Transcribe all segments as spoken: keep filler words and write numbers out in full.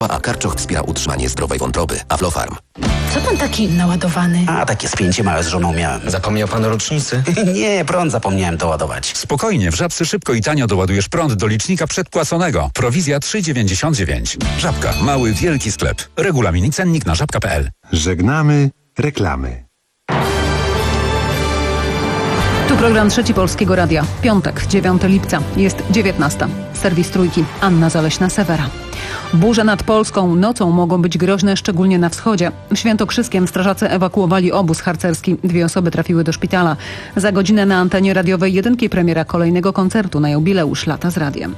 A Karczoch wspiera utrzymanie zdrowej wątroby. Aflofarm. Co pan taki naładowany? A, takie spięcie małe z żoną miałem. Zapomniał pan o rocznicy? Nie, prąd zapomniałem doładować. Spokojnie, w Żabce szybko i tanio doładujesz prąd do licznika przedpłaconego. Prowizja trzy dziewięćdziesiąt dziewięć. Żabka. Mały, wielki sklep. Regulamin i cennik na żabka kropka p l. Żegnamy reklamy. Tu program Trzeci Polskiego Radia. Piątek, dziewiątego lipca. Jest dziewiętnasta. Serwis Trójki. Anna Zaleśna-Sewera. Burze nad Polską nocą mogą być groźne, szczególnie na wschodzie. W Świętokrzyskiem strażacy ewakuowali obóz harcerski. Dwie osoby trafiły do szpitala. Za godzinę na antenie radiowej Jedynki premiera kolejnego koncertu na jubileusz Lata z Radiem.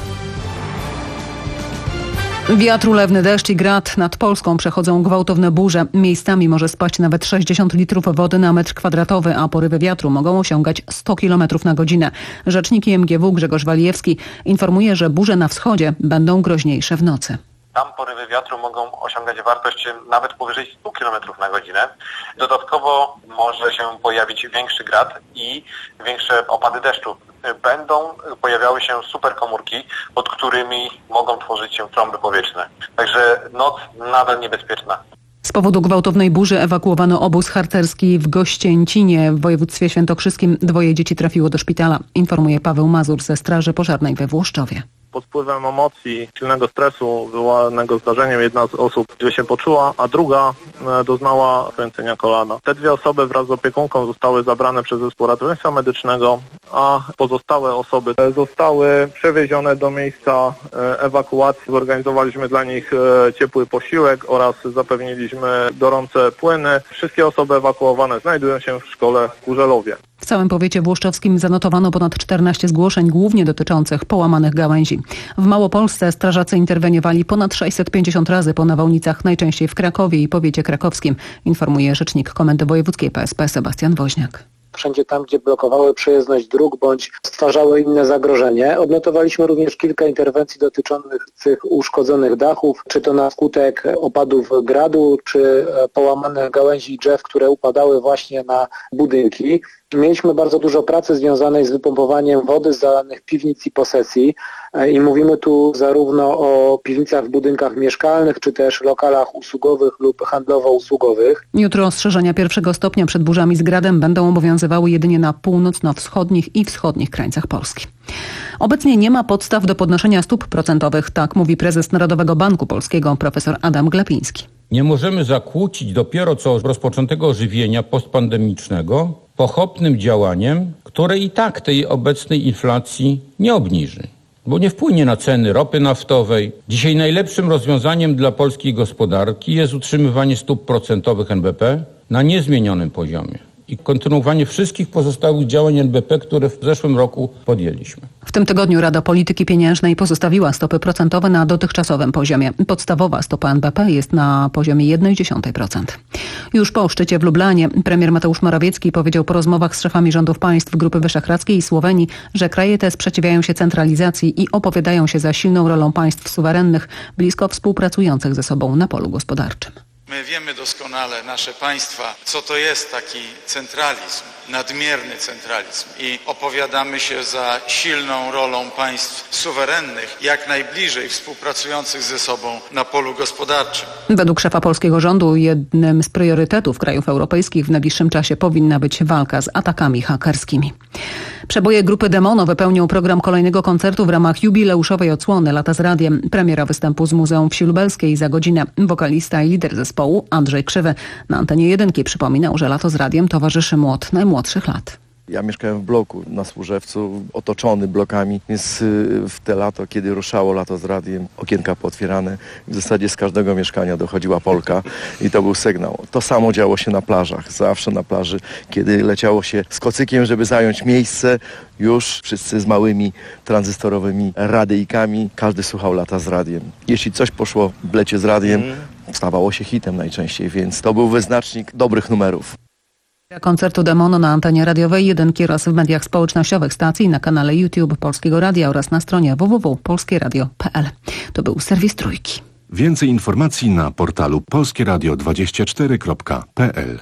Wiatr, ulewny deszcz i grad. Nad Polską przechodzą gwałtowne burze. Miejscami może spaść nawet sześćdziesiąt litrów wody na metr kwadratowy, a porywy wiatru mogą osiągać sto kilometrów na godzinę. Rzecznik I M G W Grzegorz Walijewski informuje, że burze na wschodzie będą groźniejsze w nocy. Tam porywy wiatru mogą osiągać wartość nawet powyżej sto kilometrów na godzinę. Dodatkowo może się pojawić większy grad i większe opady deszczu. Będą pojawiały się superkomórki, pod którymi mogą tworzyć się trąby powietrzne. Także noc nadal niebezpieczna. Z powodu gwałtownej burzy ewakuowano obóz harcerski w Gościęcinie w województwie świętokrzyskim. Dwoje dzieci trafiło do szpitala, informuje Paweł Mazur ze Straży Pożarnej we Włoszczowie. Pod wpływem emocji, silnego stresu wywołanego zdarzeniem jedna z osób źle się poczuła, a druga doznała kręcenia kolana. Te dwie osoby wraz z opiekunką zostały zabrane przez zespół ratownictwa medycznego, a pozostałe osoby zostały przewiezione do miejsca ewakuacji. Zorganizowaliśmy dla nich ciepły posiłek oraz zapewniliśmy gorące płyny. Wszystkie osoby ewakuowane znajdują się w szkole w Kurzelowie. W całym powiecie włoszczowskim zanotowano ponad czternaście zgłoszeń, głównie dotyczących połamanych gałęzi. W Małopolsce strażacy interweniowali ponad sześćset pięćdziesiąt razy po nawałnicach, najczęściej w Krakowie i powiecie krakowskim, informuje rzecznik Komendy Wojewódzkiej P S P Sebastian Woźniak. Wszędzie tam, gdzie blokowały przejezdność dróg bądź stwarzały inne zagrożenie. Odnotowaliśmy również kilka interwencji dotyczących uszkodzonych dachów, czy to na skutek opadów gradu, czy połamanych gałęzi drzew, które upadały właśnie na budynki. Mieliśmy bardzo dużo pracy związanej z wypompowaniem wody z zalanych piwnic i posesji i mówimy tu zarówno o piwnicach w budynkach mieszkalnych, czy też lokalach usługowych lub handlowo-usługowych. Jutro ostrzeżenia pierwszego stopnia przed burzami z gradem będą obowiązywały jedynie na północno-wschodnich i wschodnich krańcach Polski. Obecnie nie ma podstaw do podnoszenia stóp procentowych, tak mówi prezes Narodowego Banku Polskiego profesor Adam Glapiński. Nie możemy zakłócić dopiero co rozpoczętego ożywienia postpandemicznego pochopnym działaniem, które i tak tej obecnej inflacji nie obniży, bo nie wpłynie na ceny ropy naftowej. Dzisiaj najlepszym rozwiązaniem dla polskiej gospodarki jest utrzymywanie stóp procentowych N B P na niezmienionym poziomie i kontynuowanie wszystkich pozostałych działań N B P, które w zeszłym roku podjęliśmy. W tym tygodniu Rada Polityki Pieniężnej pozostawiła stopy procentowe na dotychczasowym poziomie. Podstawowa stopa N B P jest na poziomie jeden przecinek jeden procent. Już po szczycie w Lublanie premier Mateusz Morawiecki powiedział po rozmowach z szefami rządów państw Grupy Wyszehradzkiej i Słowenii, że kraje te sprzeciwiają się centralizacji i opowiadają się za silną rolą państw suwerennych, blisko współpracujących ze sobą na polu gospodarczym. My wiemy doskonale, nasze państwa, co to jest taki centralizm, nadmierny centralizm i opowiadamy się za silną rolą państw suwerennych, jak najbliżej współpracujących ze sobą na polu gospodarczym. Według szefa polskiego rządu jednym z priorytetów krajów europejskich w najbliższym czasie powinna być walka z atakami hakerskimi. Przeboje grupy Demono wypełnią program kolejnego koncertu w ramach jubileuszowej odsłony Lata z Radiem. Premiera występu z Muzeum Wsi Lubelskiej za godzinę. Wokalista i lider zespołu Andrzej Krzywy na antenie Jedynki przypominał, że Lato z Radiem towarzyszy mu od najmłodszych lat. Ja mieszkałem w bloku na Służewcu, otoczony blokami, więc w te lato, kiedy ruszało Lato z Radiem, okienka pootwierane, w zasadzie z każdego mieszkania dochodziła polka i to był sygnał. To samo działo się na plażach, zawsze na plaży, kiedy leciało się z kocykiem, żeby zająć miejsce, już wszyscy z małymi tranzystorowymi radyjkami, każdy słuchał Lata z Radiem. Jeśli coś poszło w lecie z radiem, stawało się hitem najczęściej, więc to był wyznacznik dobrych numerów. Koncertu Demono na antenie radiowej Jedynki oraz w mediach społecznościowych stacji, na kanale YouTube Polskiego Radia oraz na stronie w w w kropka polskie radio kropka p l. To był serwis Trójki. Więcej informacji na portalu polskie radio dwadzieścia cztery kropka p l.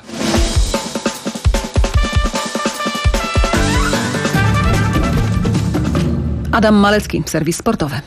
Adam Malecki, serwis sportowy.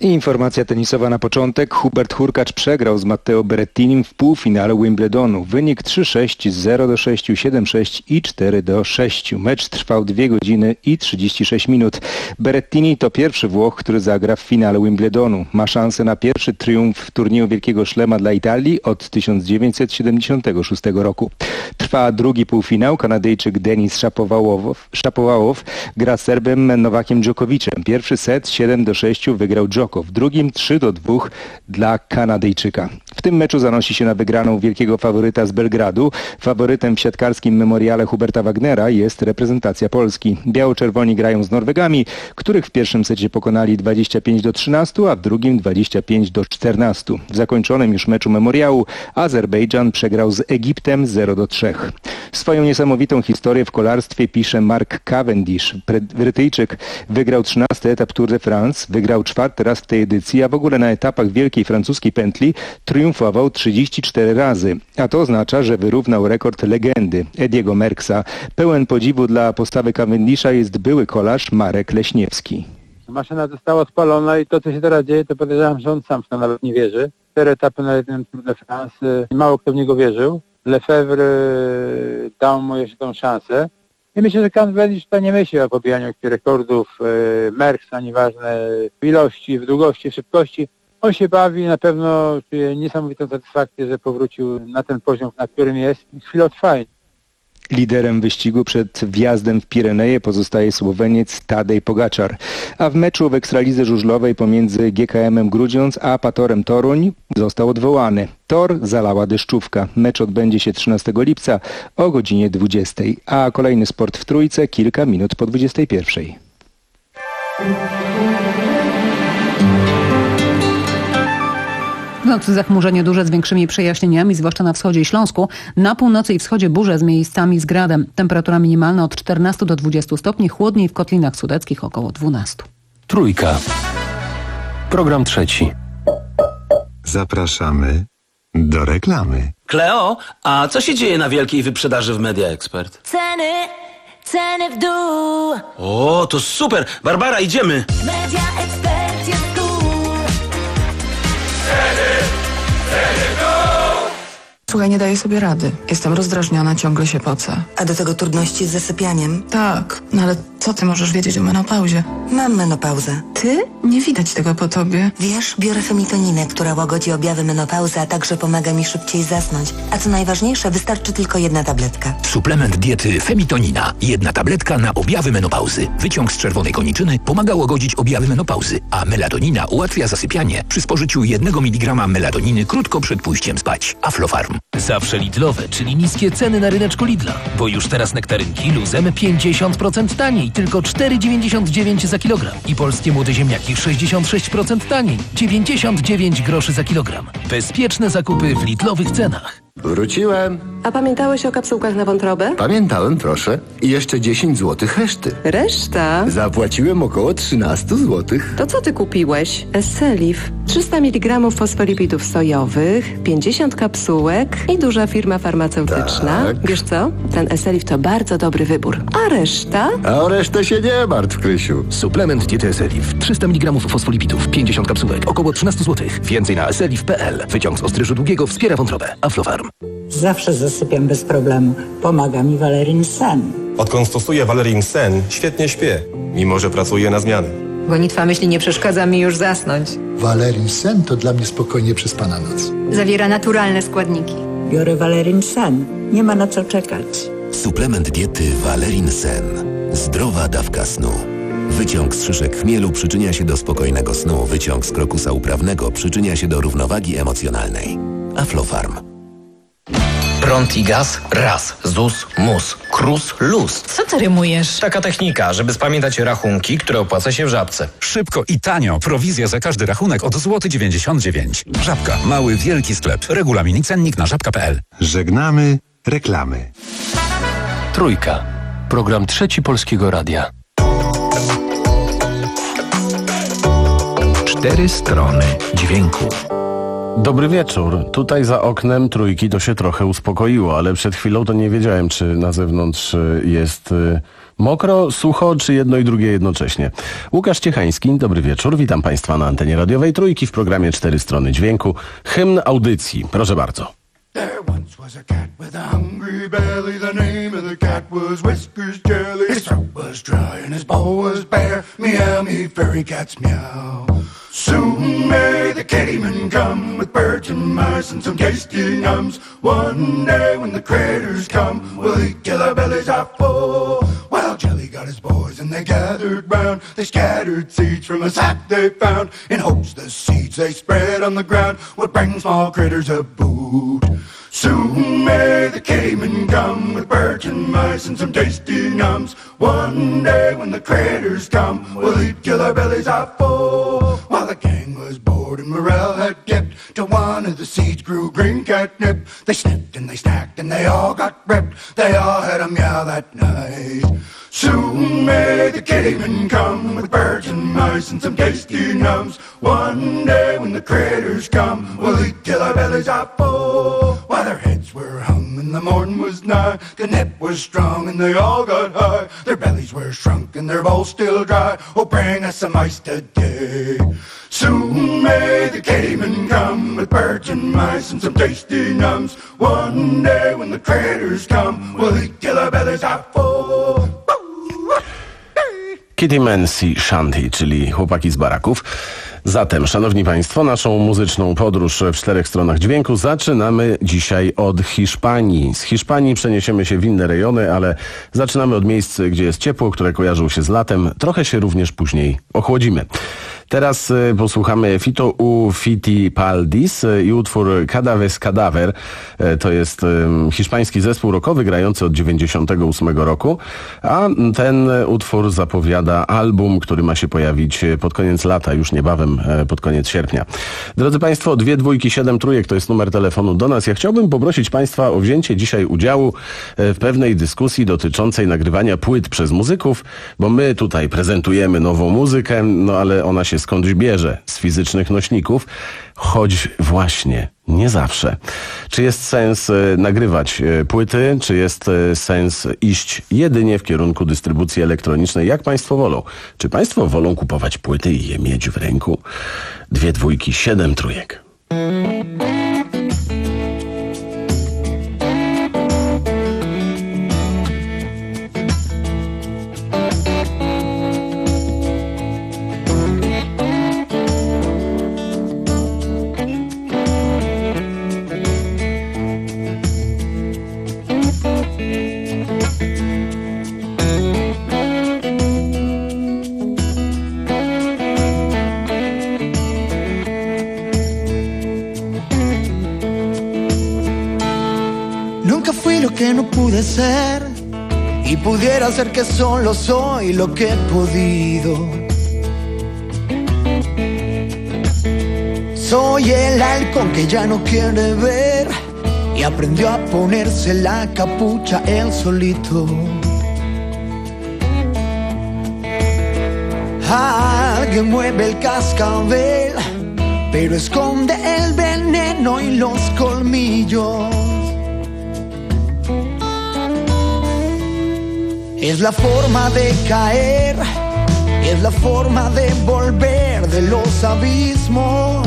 I informacja tenisowa na początek. Hubert Hurkacz przegrał z Matteo Berrettinim w półfinale Wimbledonu. Wynik trzy sześć, zero do sześciu, siedem sześć i cztery do sześciu. Mecz trwał dwie godziny i trzydzieści sześć minut. Berrettini to pierwszy Włoch, który zagra w finale Wimbledonu. Ma szansę na pierwszy triumf w turnieju Wielkiego Szlema dla Italii od tysiąc dziewięćset siedemdziesiątego szóstego roku. Trwa drugi półfinał. Kanadyjczyk Denis Shapovalov, Shapovalov gra z Serbem Nowakiem Dżokowiczem. Pierwszy set siedem do sześciu wygrał Dżoko. W drugim trzy do dwóch dla Kanadyjczyka. W tym meczu zanosi się na wygraną wielkiego faworyta z Belgradu. Faworytem w siatkarskim memoriale Huberta Wagnera jest reprezentacja Polski. Biało-czerwoni grają z Norwegami, których w pierwszym secie pokonali dwadzieścia pięć do trzynastu, a w drugim dwadzieścia pięć do czternastu. W zakończonym już meczu memoriału Azerbejdżan przegrał z Egiptem zero do trzech. Swoją niesamowitą historię w kolarstwie pisze Mark Cavendish. Brytyjczyk wygrał trzynasty etap Tour de France, wygrał czwarty raz w tej edycji, a w ogóle na etapach wielkiej francuskiej pętli triumfował trzydzieści cztery razy. A to oznacza, że wyrównał rekord legendy Ediego Merckxa. Pełen podziwu dla postawy Cavendisha jest były kolarz Marek Leśniewski. Maszyna została spalona i to, co się teraz dzieje, to podejrzewam, że on sam w to nawet nie wierzy. Cztery etapy na jednym Tour de France, mało kto w niego wierzył. Lefebvre dał mu jeszcze tą szansę. I myślę, że Cavendish to nie myśli o pobijaniu jakichś rekordów Merckxa, nieważne w ilości, w długości, w szybkości. On się bawi, na pewno czuje niesamowitą satysfakcję, że powrócił na ten poziom, na którym jest. Chwilę trwaje. Liderem wyścigu przed wjazdem w Pireneje pozostaje Słoweniec Tadej Pogaczar. A w meczu w Ekstralidze żużlowej pomiędzy G K M-em Grudziądz a Patorem Toruń został odwołany. Tor zalała deszczówka. Mecz odbędzie się trzynastego lipca o godzinie dwudziestej. A kolejny sport w Trójce kilka minut po dwudziestej pierwszej. W nocy zachmurzenie duże z większymi przejaśnieniami, zwłaszcza na wschodzie i Śląsku. Na północy i wschodzie burze z miejscami z gradem. Temperatura minimalna od czternastu do dwudziestu stopni, chłodniej w Kotlinach Sudeckich około dwunastu. Trójka. Program trzeci. Zapraszamy do reklamy. Kleo, a co się dzieje na wielkiej wyprzedaży w Media Expert? Ceny, ceny w dół. O, to super! Barbara, idziemy! Media Expert jest tu. Słuchaj, nie daję sobie rady. Jestem rozdrażniona, ciągle się pocę. A do tego trudności z zasypianiem? Tak, no ale co ty możesz wiedzieć o menopauzie? Mam menopauzę. Ty? Nie widać tego po tobie. Wiesz, biorę femitoninę, która łagodzi objawy menopauzy, a także pomaga mi szybciej zasnąć. A co najważniejsze, wystarczy tylko jedna tabletka. Suplement diety Femitonina. Jedna tabletka na objawy menopauzy. Wyciąg z czerwonej koniczyny pomaga łagodzić objawy menopauzy, a melatonina ułatwia zasypianie przy spożyciu jednego miligrama melatoniny krótko przed pójściem spać. Aflofarm. Zawsze Lidlowe, czyli niskie ceny na ryneczku Lidla. Bo już teraz nektarynki luzem pięćdziesiąt procent taniej, tylko cztery dziewięćdziesiąt dziewięć za kilogram. I polskie młode ziemniaki sześćdziesiąt sześć procent taniej, dziewięćdziesiąt dziewięć groszy za kilogram. Bezpieczne zakupy w Lidlowych cenach. Wróciłem. A pamiętałeś o kapsułkach na wątrobę? Pamiętałem, proszę. I jeszcze dziesięć złotych reszty. Reszta? Zapłaciłem około trzynaście złotych. To co ty kupiłeś? Esselif. trzysta miligramów fosfolipidów sojowych, pięćdziesiąt kapsułek i duża firma farmaceutyczna. Tak. Wiesz co? Ten Esselif to bardzo dobry wybór. A reszta? A o resztę się nie martw, Krysiu. Suplement diety Esselif. trzysta miligramów fosfolipidów, pięćdziesiąt kapsułek, około trzynaście złotych. Więcej na esselif kropka p l. Wyciąg z ostryżu długiego wspiera wątrobę. Aflofarm. Zawsze zasypiam bez problemu. Pomaga mi Valerin Sen. Odkąd stosuję Valerin Sen, świetnie śpię, mimo że pracuję na zmiany. Gonitwa myśli nie przeszkadza mi już zasnąć. Valerin Sen to dla mnie spokojnie przespana noc. Zawiera naturalne składniki. Biorę Valerin Sen. Nie ma na co czekać. Suplement diety Valerin Sen. Zdrowa dawka snu. Wyciąg z szyszek chmielu przyczynia się do spokojnego snu. Wyciąg z krokusa uprawnego przyczynia się do równowagi emocjonalnej. Aflofarm. Prąd i gaz, raz, zus, mus, krus, luz. Co ty rymujesz? Taka technika, żeby spamiętać rachunki, które opłaca się w Żabce. Szybko i tanio. Prowizja za każdy rachunek od złoty dziewięćdziesiąt dziewięć. Żabka. Mały, wielki sklep. Regulamin i cennik na żabka kropka p l. Żegnamy reklamy. Trójka. Program trzeci Polskiego Radia. Cztery strony dźwięku. Dobry wieczór. Tutaj za oknem trójki to się trochę uspokoiło, ale przed chwilą to nie wiedziałem, czy na zewnątrz jest mokro, sucho, czy jedno i drugie jednocześnie. Łukasz Ciechański, dobry wieczór. Witam Państwa na antenie radiowej Trójki w programie Cztery Strony Dźwięku. Hymn audycji. Proszę bardzo. There once was a cat with a hungry belly. The name of the cat was Whiskers Jelly. His throat was dry and his bowl was bare. Meow, me fairy cats meow. Soon may the kittyman come with birds and mice and some tasty nums. One day when the critters come, we'll eat till our bellies are full. While Jelly got his boys and they gathered round, they scattered seeds from a sack they found, in hopes the seeds they spread on the ground would bring small critters a boot. Soon may the kittyman come with birds and mice and some tasty nums. One day when the critters come, we'll eat till our bellies are full. While the gang was bored and morale had dipped, till one of the seeds grew green catnip. They snipped and they stacked and they all got ripped. They all had a meow that night. Soon may the kittyman come with birds and mice and some tasty nums. One day when the critters come, we'll eat till our bellies are full. While their heads were hung and the morn was nigh, the nip was strong and they all got high. Their bellies were shrunk and their bowls still dry. Oh, bring us some ice today. Soon may the kittyman come with birds and mice and some tasty nums. One day when the critters come, we'll eat till our bellies are full. Kitty Man Sea Shanty, czyli chłopaki z baraków. Zatem, szanowni państwo, naszą muzyczną podróż w czterech stronach dźwięku zaczynamy dzisiaj od Hiszpanii. Z Hiszpanii przeniesiemy się w inne rejony, ale zaczynamy od miejsc, gdzie jest ciepło, które kojarzą się z latem. Trochę się również później ochłodzimy. Teraz y, posłuchamy Fito u Fitipaldis y, i utwór Cada vez Cadaver. Y, to jest y, hiszpański zespół rockowy grający od dziewięćdziesiątego ósmego roku, a ten utwór zapowiada album, który ma się pojawić pod koniec lata, już niebawem y, pod koniec sierpnia. Drodzy Państwo, dwie dwójki, siedem trójek to jest numer telefonu do nas. Ja chciałbym poprosić Państwa o wzięcie dzisiaj udziału y, w pewnej dyskusji dotyczącej nagrywania płyt przez muzyków, bo my tutaj prezentujemy nową muzykę, no ale ona się skądś bierze, z fizycznych nośników, choć właśnie nie zawsze. Czy jest sens y, nagrywać y, płyty, czy jest y, sens iść jedynie w kierunku dystrybucji elektronicznej, jak Państwo wolą? Czy Państwo wolą kupować płyty i je mieć w ręku? Dwie dwójki, siedem trójek. Que no pude ser y pudiera ser que solo soy lo que he podido. Soy el halcón que ya no quiere ver y aprendió a ponerse la capucha él solito. Alguien mueve el cascabel, pero esconde el veneno y los colmillos. Es la forma de caer, es la forma de volver de los abismos,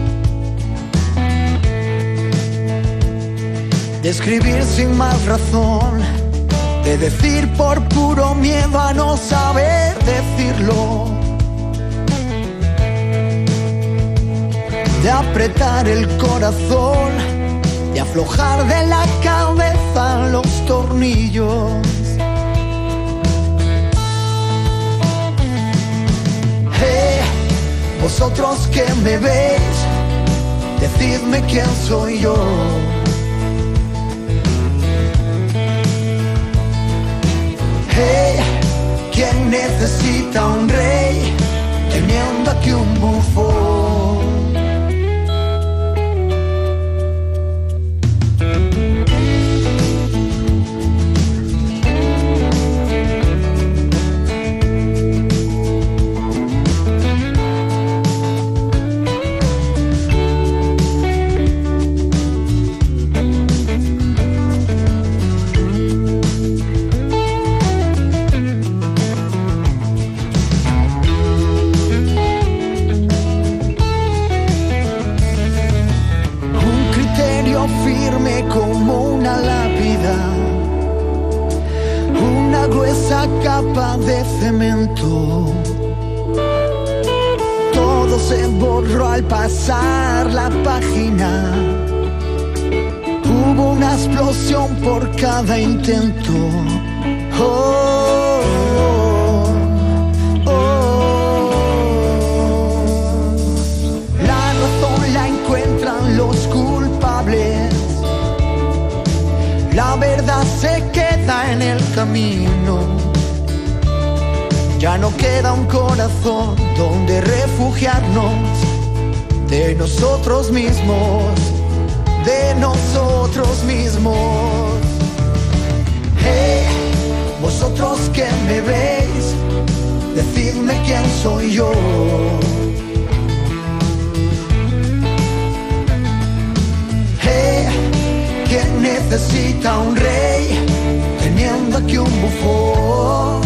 de escribir sin más razón, de decir por puro miedo a no saber decirlo, de apretar el corazón, de aflojar de la cabeza los tornillos. Vosotros que me veis, decidme quién soy yo. Hey, ¿quién necesita un rey teniendo aquí un bufón? suelo firme como una lápida, una gruesa capa de cemento. Todo se borró al pasar la página. Hubo una explosión por cada intento. Oh, oh, oh. La razón la encuentran los culpables. La verdad se queda en el camino. Ya no queda un corazón donde refugiarnos de nosotros mismos, de nosotros mismos. Hey, vosotros que me veis, decidme quién soy yo. Hey, ¿quién necesita un rey teniendo aquí un bufón?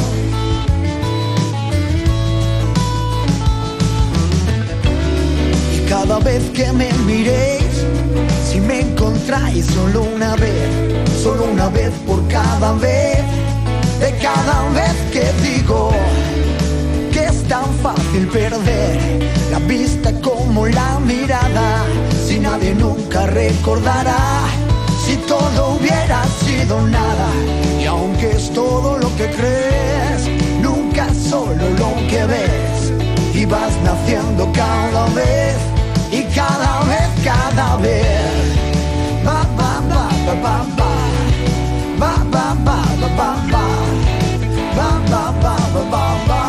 Cada vez que me miréis, si me encontráis solo una vez, solo una vez por cada vez, de cada vez que digo que es tan fácil perder la vista como la mirada, si nadie nunca recordará, si todo hubiera sido nada, y aunque es todo lo que crees, nunca es solo lo que ves, y vas naciendo cada vez. Y cada vez, cada vez, ba ba ba ba ba ba, ba ba ba ba ba ba, ba ba ba ba ba ba.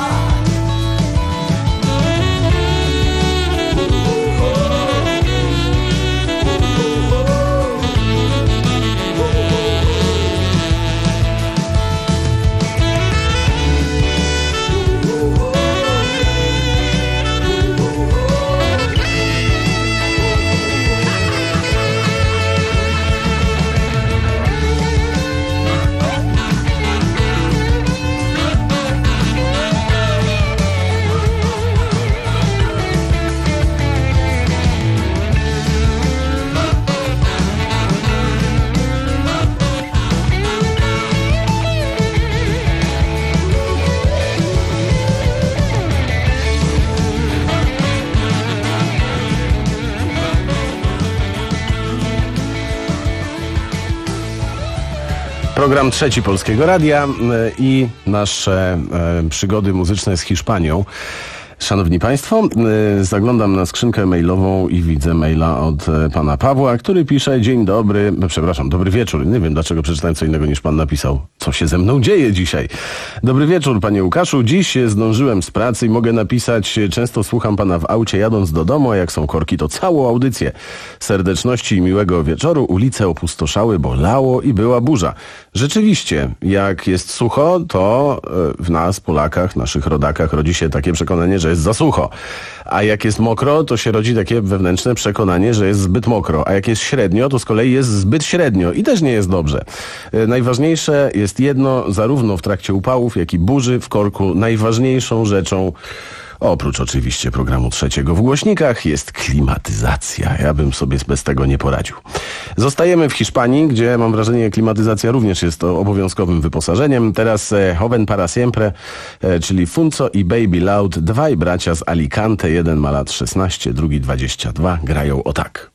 Program trzeci Polskiego Radia i nasze przygody muzyczne z Hiszpanią. Szanowni Państwo, zaglądam na skrzynkę mailową i widzę maila od pana Pawła, który pisze: dzień dobry, przepraszam, dobry wieczór. Nie wiem, dlaczego przeczytałem co innego niż pan napisał. Co się ze mną dzieje dzisiaj? Dobry wieczór, panie Łukaszu. Dziś zdążyłem z pracy i mogę napisać: często słucham pana w aucie jadąc do domu, a jak są korki, to całą audycję. Serdeczności i miłego wieczoru. Ulice opustoszały, bo lało i była burza. Rzeczywiście, jak jest sucho, to w nas, Polakach, naszych rodakach, rodzi się takie przekonanie, że jest za sucho. A jak jest mokro, to się rodzi takie wewnętrzne przekonanie, że jest zbyt mokro. A jak jest średnio, to z kolei jest zbyt średnio i też nie jest dobrze. Najważniejsze jest jedno, zarówno w trakcie upałów, jak i burzy w korku. Najważniejszą rzeczą, oprócz oczywiście programu trzeciego w głośnikach, jest klimatyzacja. Ja bym sobie bez tego nie poradził. Zostajemy w Hiszpanii, gdzie mam wrażenie klimatyzacja również jest obowiązkowym wyposażeniem. Teraz Joven para siempre, czyli Funzo i Baby Loud, dwaj bracia z Alicante. Jeden ma lat szesnaście, drugi dwadzieścia dwa. Grają o tak.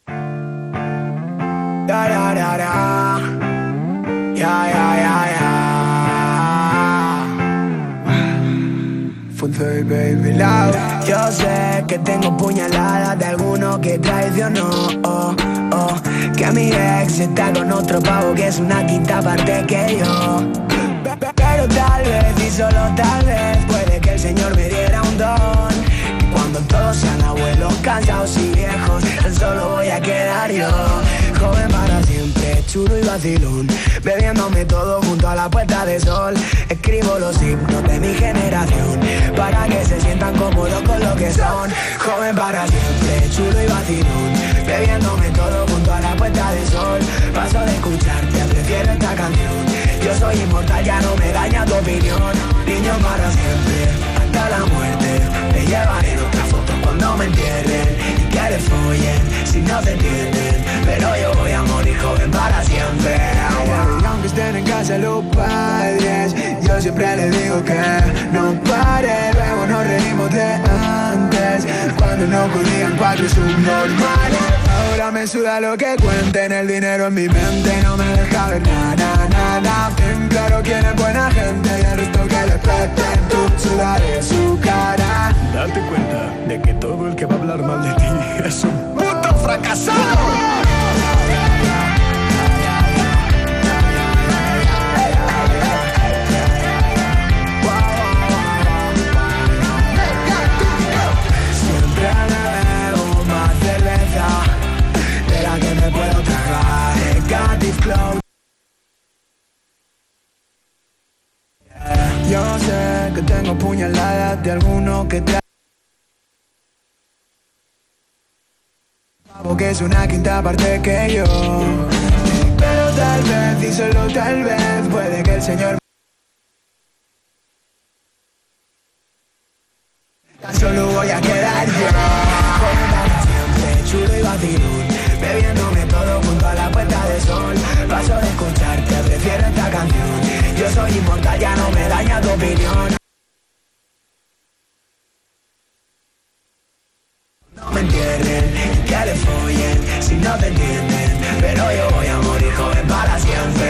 Da, da, da, da. Ja, ja, ja, ja. Funzo y Baby Loud. Yo sé que tengo puñaladas de alguno que traicionó, oh, oh, que mi ex está con otro pavo que es una quinta parte que yo. Pero tal vez y solo tal vez puede que el Señor me diera un don. Cuando todos sean abuelos, cansados y viejos, tan solo voy a quedar yo. Joven para siempre, chulo y vacilón, bebiéndome todo junto a la puesta de sol. Escribo los himnos de mi generación para que se sientan cómodos con lo que son. Joven para siempre, chulo y vacilón, bebiéndome todo junto a la puesta de sol. Paso de escucharte, prefiero esta canción. Yo soy inmortal, ya no me daña tu opinión. Niño para siempre, hasta la muerte. Te llevaré en otra foto cuando me entierren y que le follen si no te entienden. Pero yo voy a morir antes no corrían cuatro subnormales. Ahora me suda lo que cuenten, el dinero en mi mente no me deja ver nada, nada, nada. Bien claro quién es buena gente y el resto que le presten, tú sudaré su cara. Date cuenta de que todo el que va a hablar mal de ti es un puto fracasado. Yo sé que tengo puñaladas de alguno que te... porque es una quinta parte que yo. Pero tal vez, y solo tal vez, puede que el Señor tan solo voy a quedar yo. Como siempre, chulo y vacilón, bebiéndome todo junto a la puesta de sol. Paso de escucharte, prefiero esta canción. Yo soy inmortal, ya no me daña tu opinión. No me entierren, que le follen, si no te entienden. Pero yo voy a morir joven para siempre.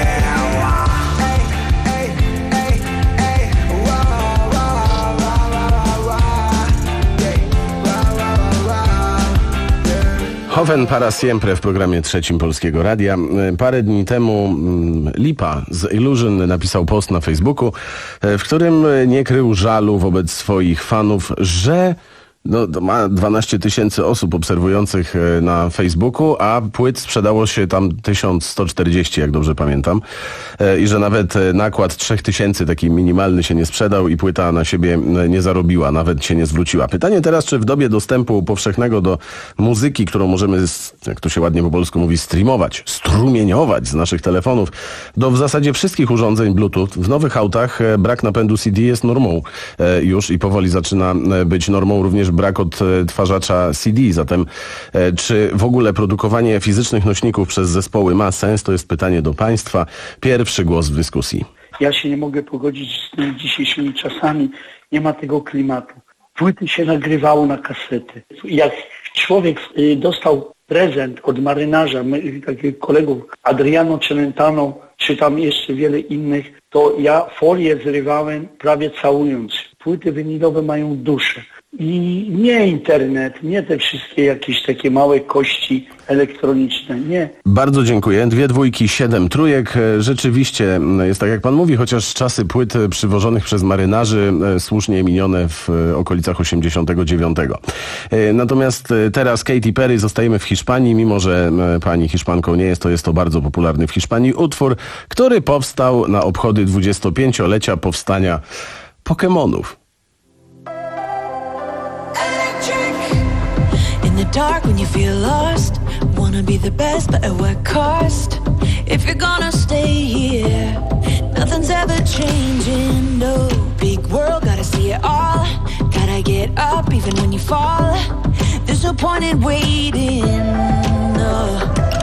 Ey, ey, ey, ey, wow, wow, wow, wow, wow, ey, wow, wow, wow, wow. Hoven para siempre w programie trzecim Polskiego Radia. Parę dni temu Lipa z Illusion napisał post na Facebooku, w którym nie krył żalu wobec swoich fanów, że no, ma dwanaście tysięcy osób obserwujących na Facebooku, a płyt sprzedało się tam tysiąc sto czterdzieści, jak dobrze pamiętam. I że nawet nakład trzech tysięcy, taki minimalny, się nie sprzedał i płyta na siebie nie zarobiła, nawet się nie zwróciła. Pytanie teraz, czy w dobie dostępu powszechnego do muzyki, którą możemy, jak to się ładnie po polsku mówi, streamować, strumieniować z naszych telefonów, do w zasadzie wszystkich urządzeń Bluetooth, w nowych autach brak napędu C D jest normą już i powoli zaczyna być normą również brak odtwarzacza C D. Zatem czy w ogóle produkowanie fizycznych nośników przez zespoły ma sens? To jest pytanie do Państwa. Pierwszy głos w dyskusji. Ja się nie mogę pogodzić z tymi dzisiejszymi czasami. Nie ma tego klimatu. Płyty się nagrywało na kasety. Jak człowiek dostał prezent od marynarza, my, takich kolegów, Adriano Celentano, czy tam jeszcze wiele innych, to ja folię zrywałem prawie całując. Płyty winylowe mają duszę. I nie internet, nie te wszystkie jakieś takie małe kości elektroniczne, nie. Bardzo dziękuję. Dwie dwójki, siedem trójek. Rzeczywiście jest tak jak pan mówi, chociaż czasy płyt przywożonych przez marynarzy słusznie minione w okolicach osiemdziesiątego dziewiątego. Natomiast teraz Katy Perry, zostajemy w Hiszpanii, mimo że pani Hiszpanką nie jest, to jest to bardzo popularny w Hiszpanii utwór, który powstał na obchody dwudziestopięciolecia powstania Pokemonów. In the dark when you feel lost, wanna be the best but at what cost? If you're gonna stay here, nothing's ever changing, no. Big world, gotta see it all, gotta get up even when you fall. There's no point in waiting, no.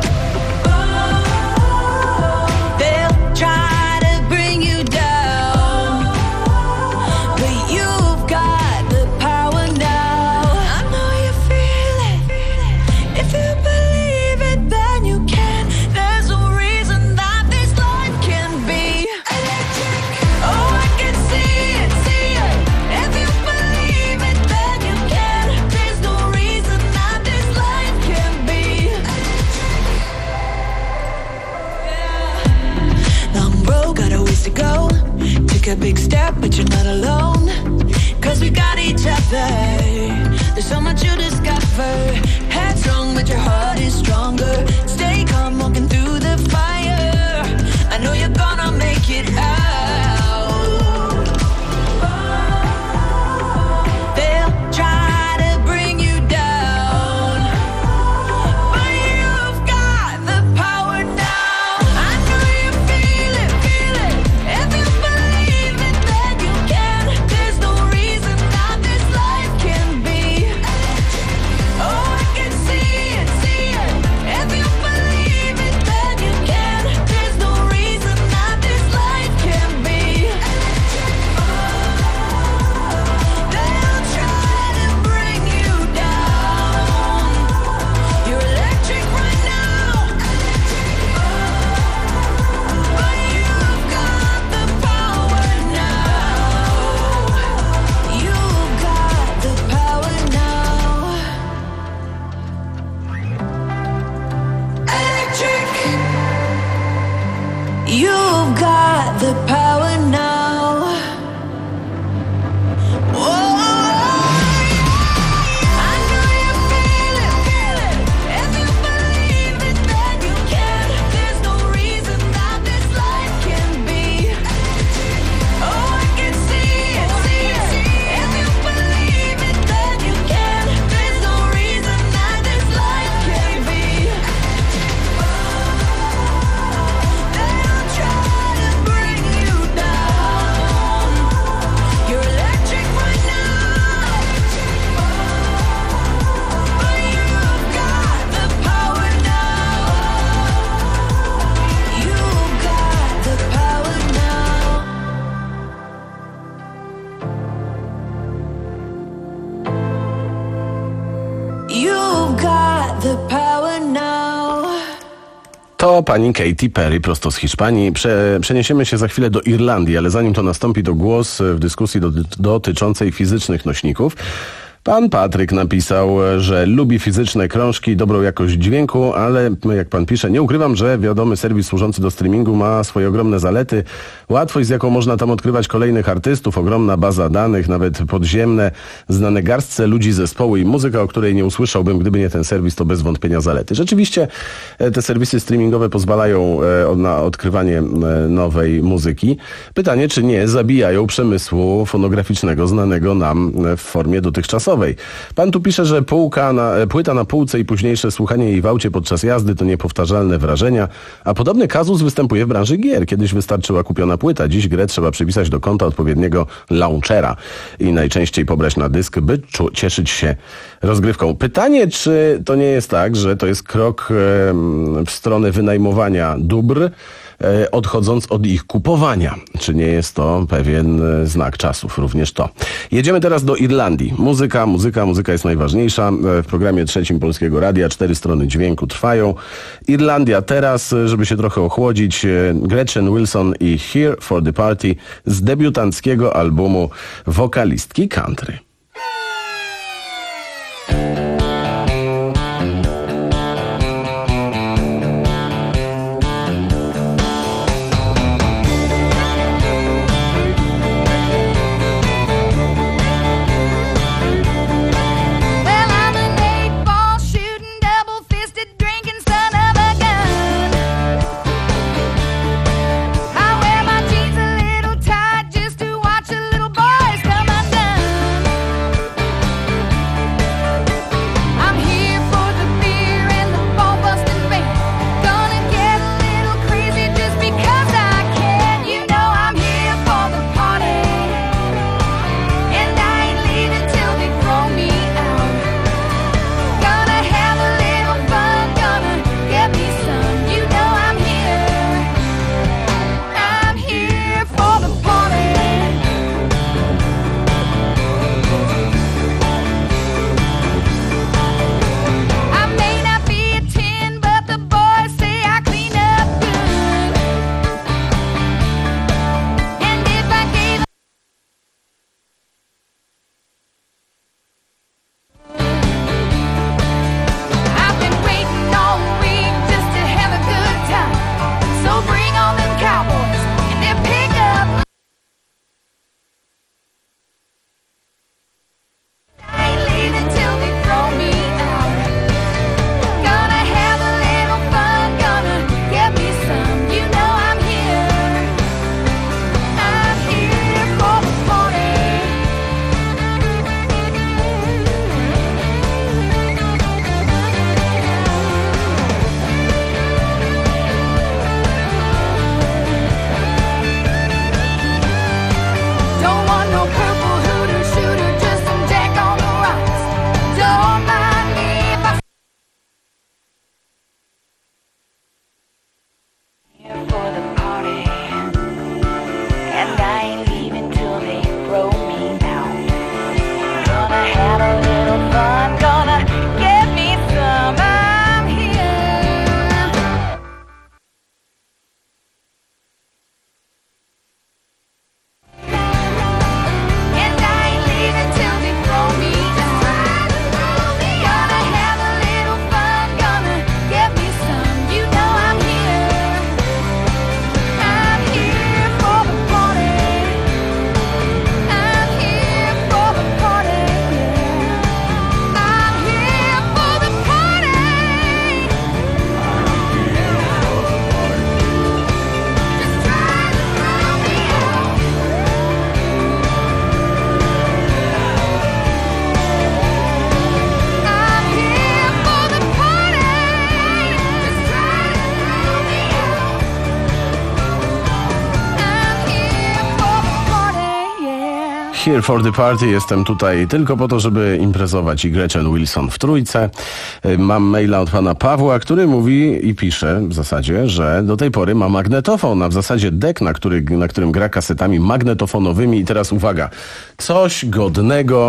They'll try to bring you down, but you've got the power now. I know you feel it. If you believe it, then you can. There's no reason that this life can be electric. Oh, I can see it, see it. If you believe it, then you can. There's no reason that this life can be electric. Yeah. Long road, got a ways to go. Took a big step, but you're not alone. Cause we got each other. There's so much you discover. Headstrong, but your heart is stronger. Stay calm, walking through the fire. I know you're gonna make it out. They'll try to bring you down, but you've got the power now. I know you feel it, feel it. If you believe it, then you can. There's no reason that this life can be electric. Oh, I can see it, see it. If you To pani Katy Perry prosto z Hiszpanii. Prze, przeniesiemy się za chwilę do Irlandii, ale zanim to nastąpi, to głos w dyskusji do, dotyczącej fizycznych nośników. Pan Patryk napisał, że lubi fizyczne krążki, dobrą jakość dźwięku, ale jak pan pisze, nie ukrywam, że wiadomy serwis służący do streamingu ma swoje ogromne zalety. Łatwość, z jaką można tam odkrywać kolejnych artystów, ogromna baza danych, nawet podziemne, znane garstce ludzi, zespoły i muzyka, o której nie usłyszałbym, gdyby nie ten serwis, to bez wątpienia zalety. Rzeczywiście te serwisy streamingowe pozwalają na odkrywanie nowej muzyki. Pytanie, czy nie zabijają przemysłu fonograficznego znanego nam w formie dotychczasowej. Pan tu pisze, że półka na, płyta na półce i późniejsze słuchanie jej w aucie podczas jazdy to niepowtarzalne wrażenia, a podobny kazus występuje w branży gier. Kiedyś wystarczyła kupiona płyta, dziś grę trzeba przypisać do konta odpowiedniego launchera i najczęściej pobrać na dysk, by czu- cieszyć się rozgrywką. Pytanie, czy to nie jest tak, że to jest krok e, w stronę wynajmowania dóbr, odchodząc od ich kupowania. Czy nie jest to pewien znak czasów? Również to. Jedziemy teraz do Irlandii. Muzyka, muzyka, muzyka jest najważniejsza. W programie trzecim Polskiego Radia cztery strony dźwięku trwają. Irlandia teraz, żeby się trochę ochłodzić, Gretchen Wilson i Here for the Party z debiutanckiego albumu wokalistki country. Here for the Party. Jestem tutaj tylko po to, żeby imprezować i Gretchen Wilson w trójce. Mam maila od pana Pawła, który mówi i pisze w zasadzie, że do tej pory ma magnetofon, a w zasadzie dek, na, który, na którym gra kasetami magnetofonowymi. I teraz uwaga, coś godnego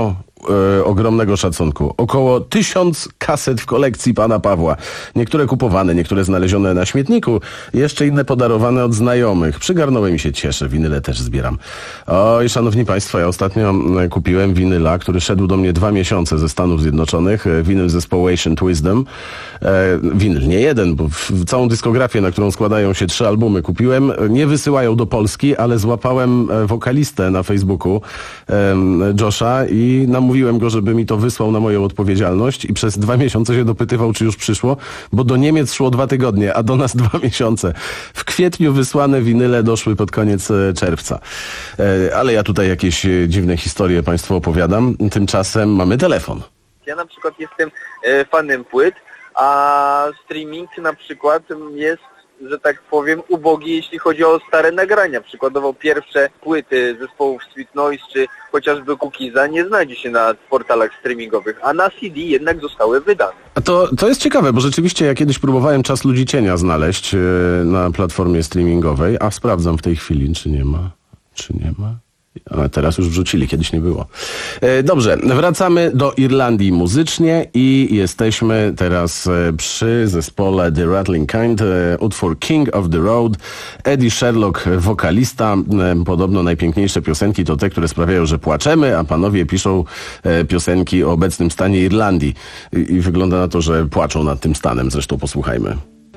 e, ogromnego szacunku. Około tysiąc kaset w kolekcji pana Pawła. Niektóre kupowane, niektóre znalezione na śmietniku, jeszcze inne podarowane od znajomych. Przygarnąłem i się cieszę, winyle też zbieram. Oj, szanowni państwo, ja ostatnio kupiłem winyla, który szedł do mnie dwa miesiące ze Stanów Zjednoczonych. Winyl zespołu Ancient Wisdom. E, winyl, nie jeden, bo w całą dyskografię, na którą składają się trzy albumy, kupiłem. Nie wysyłają do Polski, ale złapałem wokalistę na Facebooku, e, Josha, i namówiłem go, żeby mi to wysłał na moją odpowiedzialność i przez dwa miesiące się dopytywał, czy już przyszło, bo do Niemiec szło dwa tygodnie, a do nas dwa miesiące. W kwietniu wysłane winyle doszły pod koniec e, czerwca. E, ale ja tutaj jakieś e, dziwne historie państwu opowiadam. Tymczasem mamy telefon. Ja na przykład jestem e, fanem płyt, a streaming na przykład jest, że tak powiem, ubogi, jeśli chodzi o stare nagrania. Przykładowo pierwsze płyty zespołów Sweet Noise czy chociażby Cookiesa nie znajdzie się na portalach streamingowych, a na C D jednak zostały wydane. A to, to jest ciekawe, bo rzeczywiście ja kiedyś próbowałem Czas Ludzi Cienia znaleźć yy, na platformie streamingowej, a sprawdzam w tej chwili, czy nie ma, czy nie ma. A teraz już wrzucili, kiedyś nie było. E, dobrze, wracamy do Irlandii muzycznie i jesteśmy teraz e, przy zespole The Rattling Kind, e, utwór King of the Road. Eddie Sherlock, wokalista. E, podobno najpiękniejsze piosenki to te, które sprawiają, że płaczemy, a panowie piszą e, piosenki o obecnym stanie Irlandii. I, I wygląda na to, że płaczą nad tym stanem. Zresztą posłuchajmy.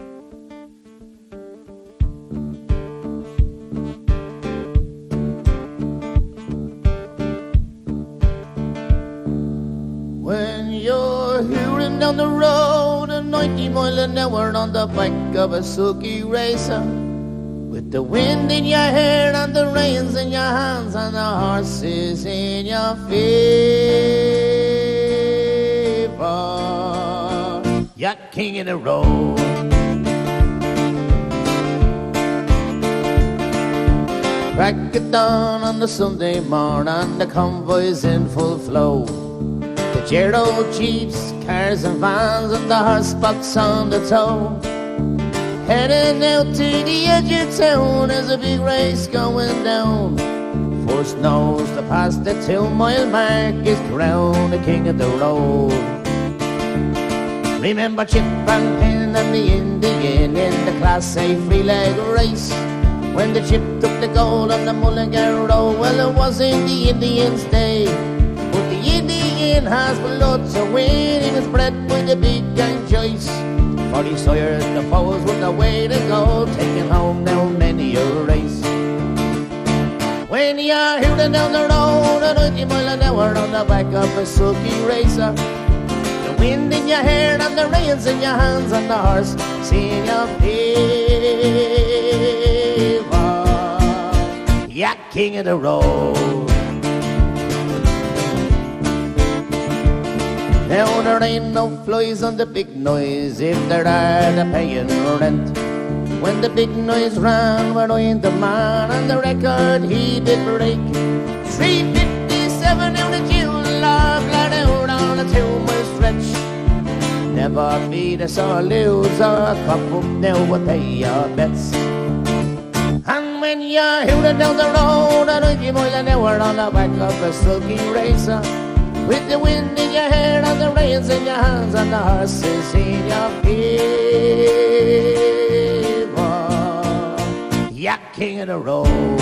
Down the road, a ninety mile an hour on the back of a sulky racer, with the wind in your hair and the reins in your hands and the horses in your favor. You're king of the road. Crack it down on the Sunday morning and the convoy's in full flow. The jet old jeeps, cars and vans and the horsebox on the toe. Heading out to the edge of town, there's a big race going down. First nose to pass the two mile mark is crowned the king of the road. Remember Chip and Pin and the Indian in the Class A free leg race, when the Chip took the gold on the Mulligan Road. Well, it wasn't the Indians' day, but the Indian has blood to win. He was bred with a big gang choice. For he sires the foes with the way to go, taking home now many a race. When you're hooting down the road at ninety mile an hour on the back of a sulky racer, the wind in your hair and the reins in your hands and the horse seeing your favor. Yeah, king of the road. Now there ain't no flies on the big noise if there are the paying rent. When the big noise ran, we're in the man and the record he did break. three fifty-seven out of June, log let out on a two-mile stretch. Never beat us or lose or cup up, now we pay your bets. And when you're hooting down the road at ninety mile an hour on the back of a sulky racer, with the wind in your hair and the reins in your hands and the horses in your favor, you're king of the road.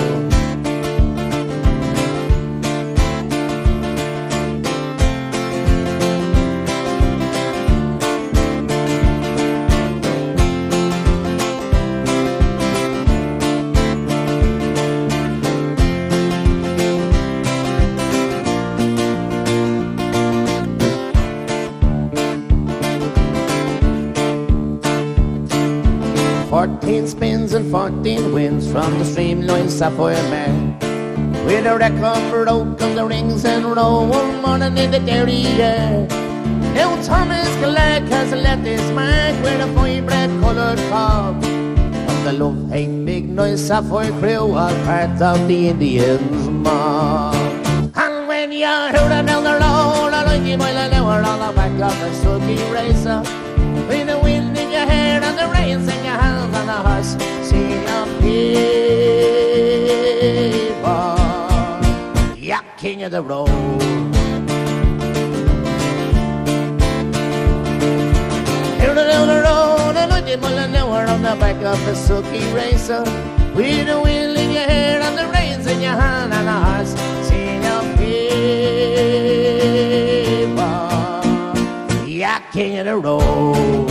Fourteen spins and fourteen wins from the streamline Sapphire Man. With a record broke on the rings and roll one morning in the dirty air. Now Thomas Glegg has left his mark with a fine-bread coloured cob. And the love hate big noise Sapphire crew are part of the Indians mob. And when you're hooting down the road at ninety mile an hour on the back of a sulky racer, with the wind in your hair and the reins in your hands and the horse seeing your favor, yeah, king of the road. on the road and with him all an hour on the back of a silky racer. With the wheel in your hair and the reins in your hand and a horse in your paper. Yeah, king of the road.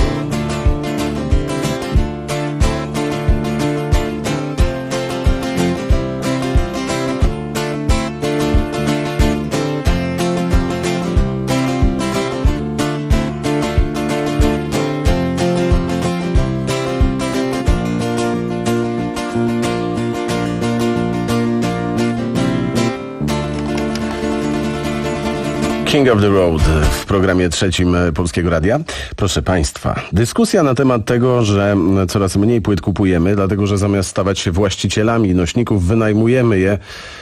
King of the Road w programie trzecim Polskiego Radia. Proszę Państwa, dyskusja na temat tego, że coraz mniej płyt kupujemy, dlatego że zamiast stawać się właścicielami nośników, wynajmujemy je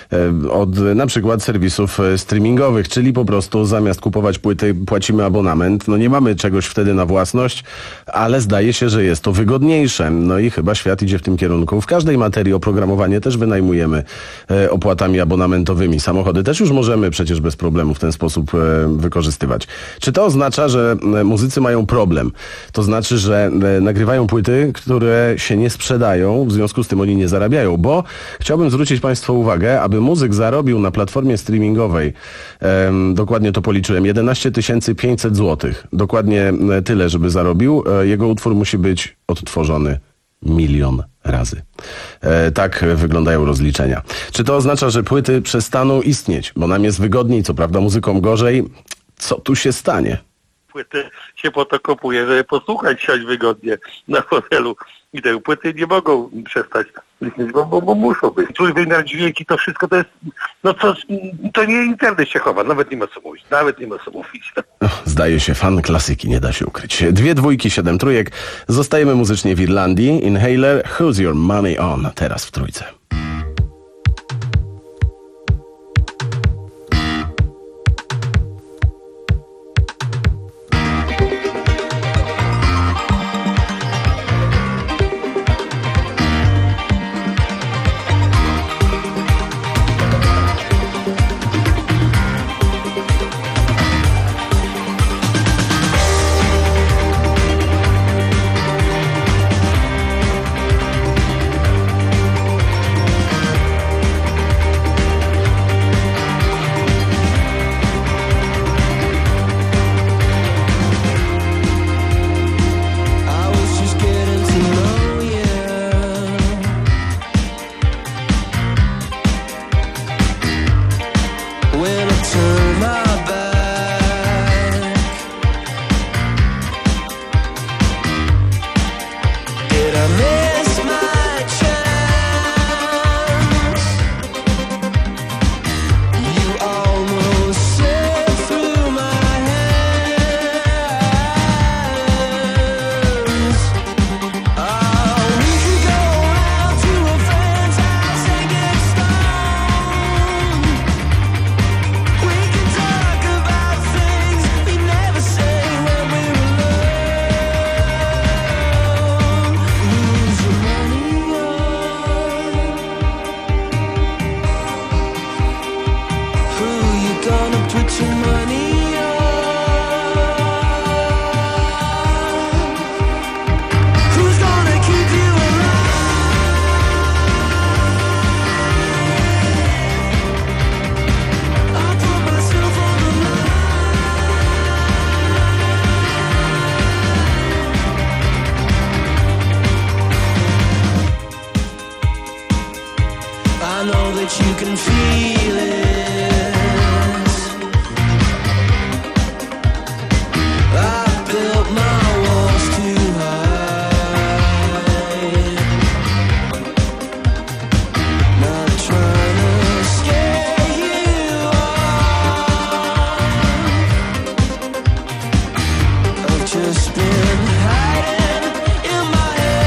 od na przykład serwisów streamingowych, czyli po prostu zamiast kupować płyty płacimy abonament. No nie mamy czegoś wtedy na własność, ale zdaje się, że jest to wygodniejsze. No i chyba świat idzie w tym kierunku. W każdej materii oprogramowanie też wynajmujemy opłatami abonamentowymi. Samochody też już możemy przecież bez problemu w ten sposób wykorzystywać. Czy to oznacza, że muzycy mają problem? To znaczy, że nagrywają płyty, które się nie sprzedają, w związku z tym oni nie zarabiają, bo chciałbym zwrócić Państwa uwagę, aby muzyk zarobił na platformie streamingowej, um, dokładnie to policzyłem, jedenaście tysięcy pięćset złotych. Dokładnie tyle, żeby zarobił. Jego utwór musi być odtworzony milion razy. E, tak wyglądają rozliczenia. Czy to oznacza, że płyty przestaną istnieć? Bo nam jest wygodniej, co prawda muzykom gorzej. Co tu się stanie? Płyty się po to kupuje, żeby posłuchać, siąść wygodnie na fotelu. I te płyty nie mogą przestać istnieć, bo, bo, bo muszą być. Czuć wymiar dźwięki, to wszystko to jest, no co, to nie internet się chowa, nawet nie ma co mówić, nawet nie ma co mówić. No. Zdaje się, fan klasyki, nie da się ukryć. Dwie dwójki, siedem trójek. Zostajemy muzycznie w Irlandii. Inhaler, Who's Your Money On? Teraz w trójce.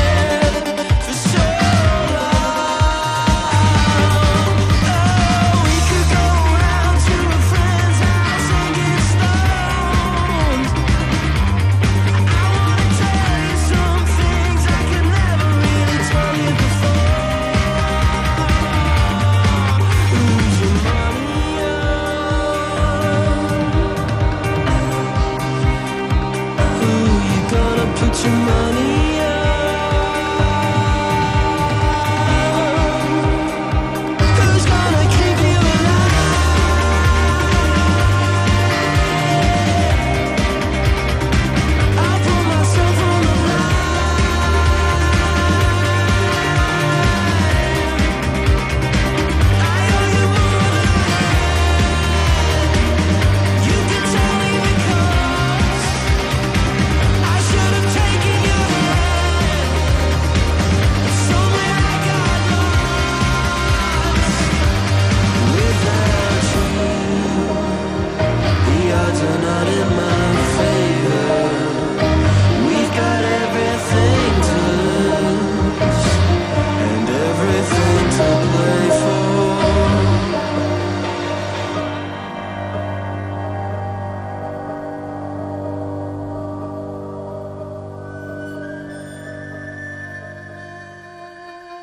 Oh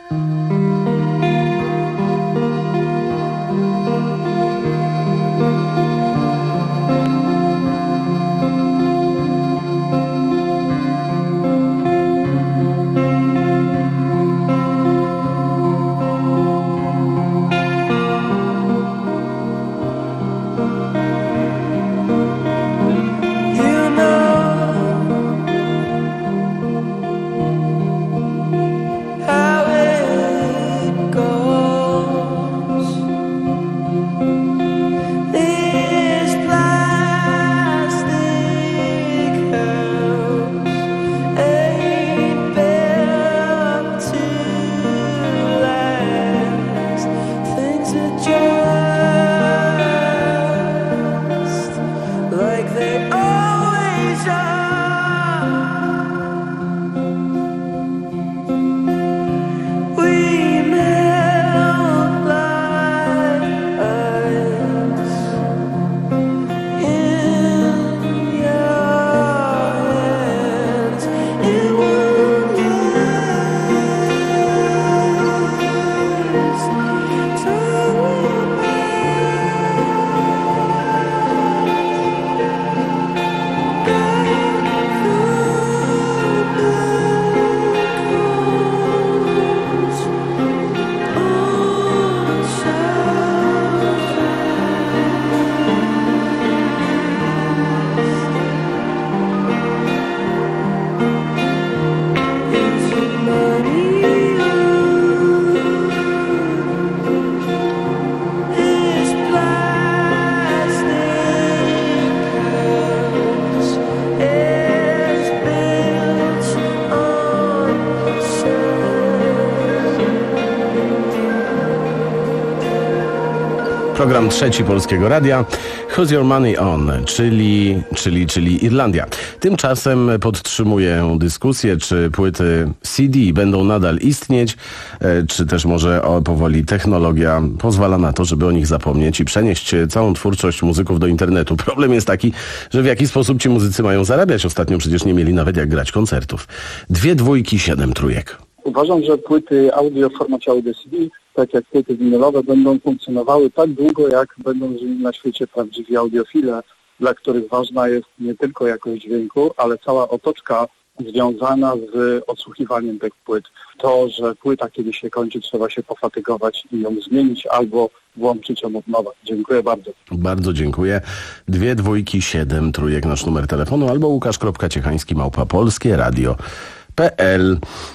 Program trzeci Polskiego Radia. Who's Your Money On, czyli, czyli, czyli Irlandia. Tymczasem podtrzymuję dyskusję, czy płyty C D będą nadal istnieć, czy też może o, powoli technologia pozwala na to, żeby o nich zapomnieć i przenieść całą twórczość muzyków do internetu. Problem jest taki, że w jaki sposób ci muzycy mają zarabiać. Ostatnio przecież nie mieli nawet jak grać koncertów. Dwie dwójki, siedem trójek. Uważam, że płyty audio w formacie audio C D, tak jak płyty winylowe, będą funkcjonowały tak długo, jak będą żyli na świecie prawdziwi audiofile, dla których ważna jest nie tylko jakość dźwięku, ale cała otoczka związana z odsłuchiwaniem tych płyt. To, że płyta kiedy się kończy, trzeba się pofatygować i ją zmienić albo włączyć ją od nowa. Dziękuję bardzo. Bardzo dziękuję. Dwie dwójki, siedem trójek nasz numer telefonu albo łukasz.ciechański małpa polskie radio. P L.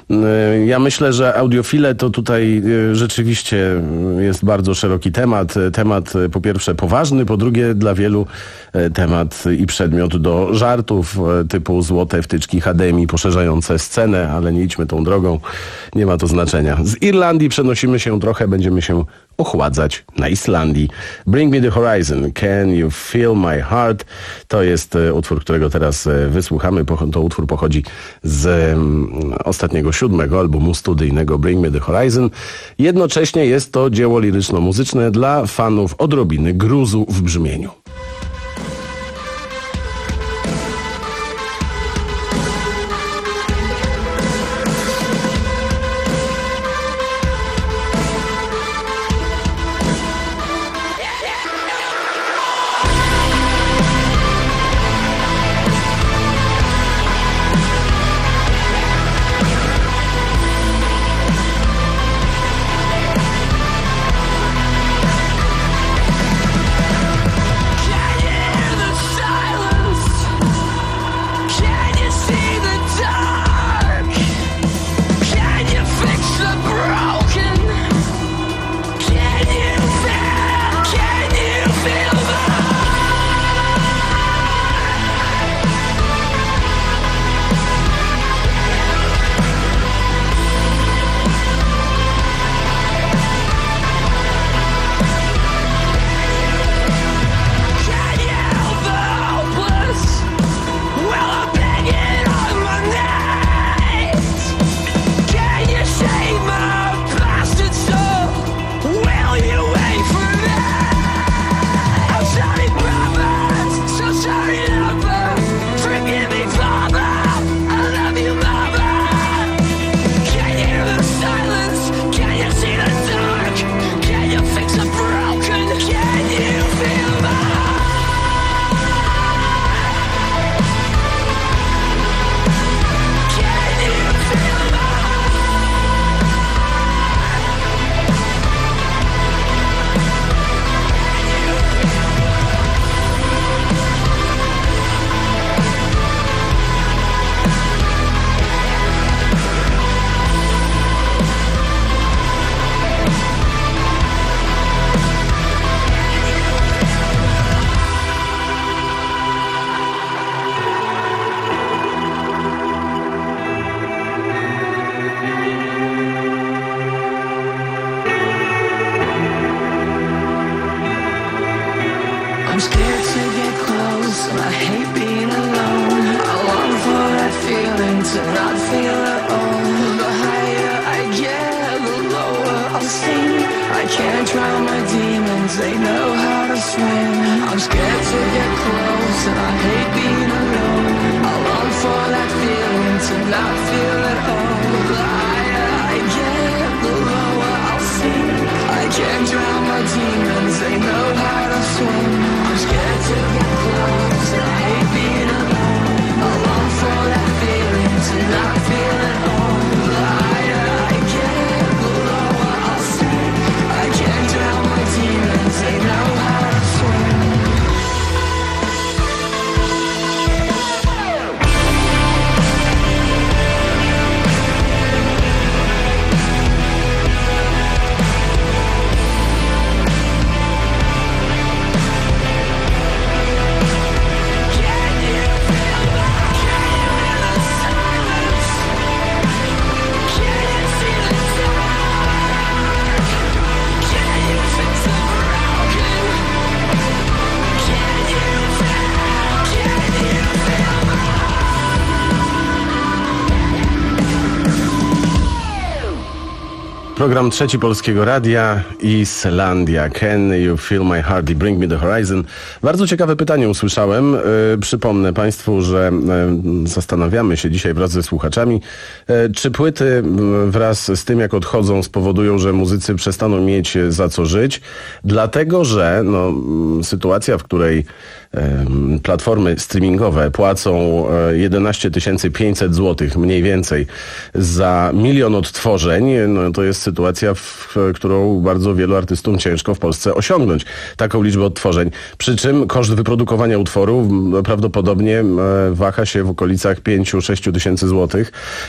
Ja myślę, że audiofile to tutaj rzeczywiście jest bardzo szeroki temat. Temat po pierwsze poważny, po drugie dla wielu temat i przedmiot do żartów typu złote wtyczki H D M I poszerzające scenę, ale nie idźmy tą drogą, nie ma to znaczenia. Z Irlandii przenosimy się trochę, będziemy się ochładzać na Islandii. Bring Me The Horizon, Can You Feel My Heart? To jest utwór, którego teraz wysłuchamy. To utwór pochodzi z ostatniego, siódmego albumu studyjnego Bring Me The Horizon. Jednocześnie jest to dzieło liryczno-muzyczne dla fanów odrobiny gruzu w brzmieniu. drown my demons, they know how to swim. I'm scared to get close and I hate being alone. I long for that feeling to not feel at home. The higher I get, the lower I'll sink. I can't drown my demons, they know how to swim. I'm scared to get close and I hate being alone. I long for that feeling to not feel at home. The higher I get, the lower I'll sink. I can't drown my demons, they know how to swim. Program Trzeci Polskiego Radia, Islandia. Can you feel my heart and bring me the horizon? Bardzo ciekawe pytanie usłyszałem. Yy, przypomnę Państwu, że yy, zastanawiamy się dzisiaj wraz ze słuchaczami, yy, czy płyty yy, wraz z tym, jak odchodzą, spowodują, że muzycy przestaną mieć za co żyć. Dlatego, że no, yy, sytuacja, w której platformy streamingowe płacą jedenaście tysięcy pięćset złotych mniej więcej za milion odtworzeń, no to jest sytuacja, w którą bardzo wielu artystom ciężko w Polsce osiągnąć taką liczbę odtworzeń. Przy czym koszt wyprodukowania utworu prawdopodobnie waha się w okolicach pięć do sześciu tysięcy złotych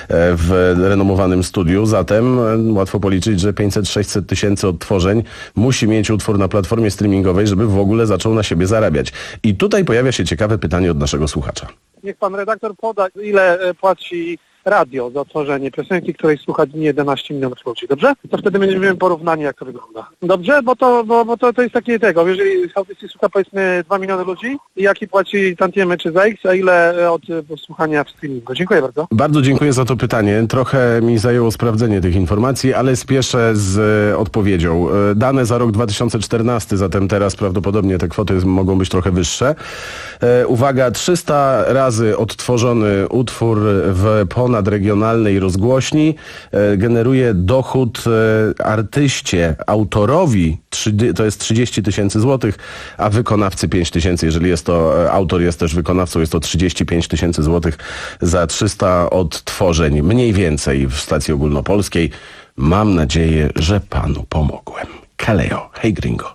w renomowanym studiu. Zatem łatwo policzyć, że pięćset do sześciuset tysięcy odtworzeń musi mieć utwór na platformie streamingowej, żeby w ogóle zaczął na siebie zarabiać. I tutaj pojawia się ciekawe pytanie od naszego słuchacza. Niech pan redaktor poda, ile płaci radio za tworzenie piosenki, której słucha dziennie jedenaście milionów ludzi, dobrze? To wtedy będziemy mieli porównanie, jak to wygląda. Dobrze? Bo to, bo, bo to, to jest takie tego, jeżeli audycji słucha powiedzmy dwa miliony ludzi i jaki płaci tantiemy czy za X, a ile od słuchania w streamingu. Dziękuję bardzo. Bardzo dziękuję za to pytanie. Trochę mi zajęło sprawdzenie tych informacji, ale spieszę z odpowiedzią. Dane za rok dwa tysiące czternasty, zatem teraz prawdopodobnie te kwoty mogą być trochę wyższe. Uwaga, trzysta razy odtworzony utwór w ponadregionalnej rozgłośni generuje dochód artyście, autorowi, to jest trzydzieści tysięcy złotych, a wykonawcy pięć tysięcy. Jeżeli jest to autor, jest też wykonawcą, jest to trzydzieści pięć tysięcy złotych za trzysta odtworzeń, mniej więcej w stacji ogólnopolskiej. Mam nadzieję, że panu pomogłem. Kaleo, hej gringo.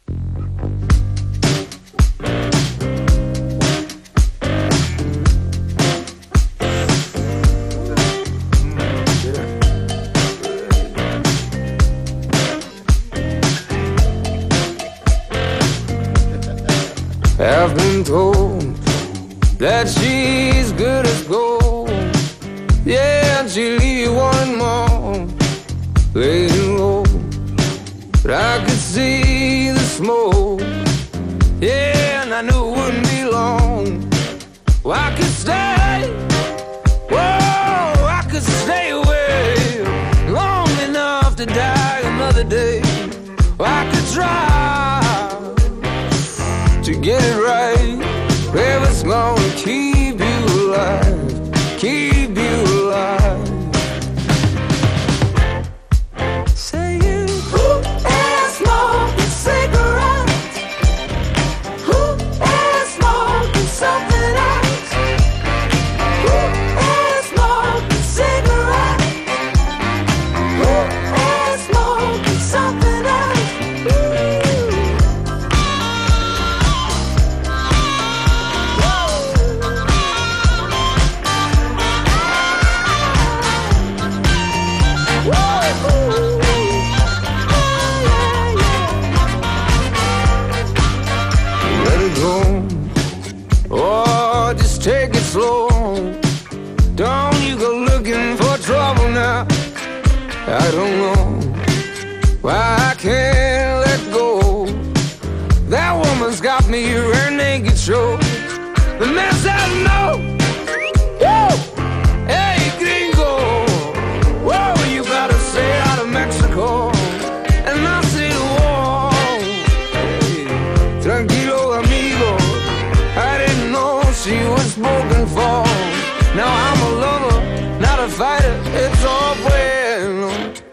I've been told that she's good as gold. Yeah, and she'll leave you wanting more, laying low. But I could see the smoke. Yeah, and I knew it wouldn't be long. Well, I could stay. Whoa, I could stay away long enough to die another day. Well, I could try to get it right. Baby, it's gonna keep you alive, keep you alive. Saying, who is smoking cigarettes? Who is smoking something else? Who is smoking cigarettes? Who is smoking something else? Ooh. Oh, just take it slow. Don't you go looking for trouble now. I don't know why I can't let go. That woman's got me her naked show. The mess I know. Woo! Hey, gringo. Whoa, you better stay out of Mexico. And I say the war.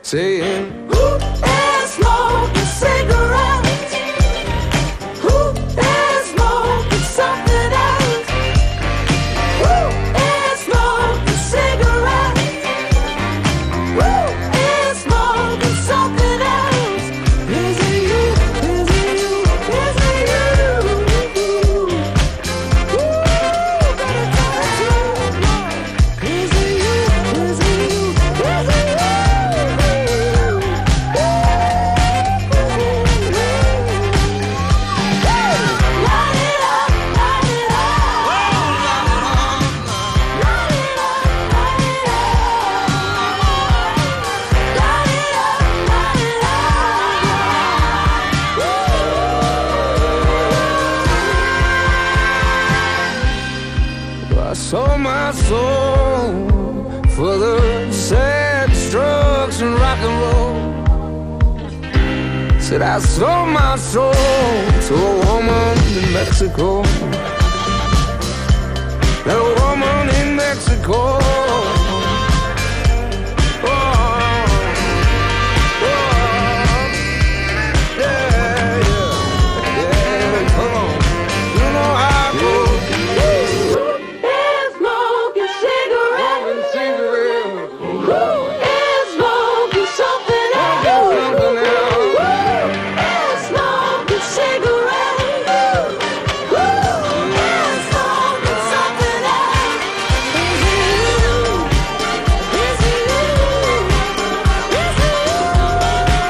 saying, Who is smoking cigarettes? Who is smoking something else? Who is smoking cigarettes? Who is smoking something else? Is it you? Is it you? Is it you? Ooh, better tell it to me. Is it you? Is it you? Is it you? I sold my soul for the sad drugs and rock and roll. Said I sold my soul to a woman in Mexico. That woman in Mexico. Oh, oh, yeah, yeah, yeah, come on. You know how I go. Smoking cigarettes. Who is smoking something else? Who is smoking cigarettes? Who is smoking something else? Is it you? Is it you? Is it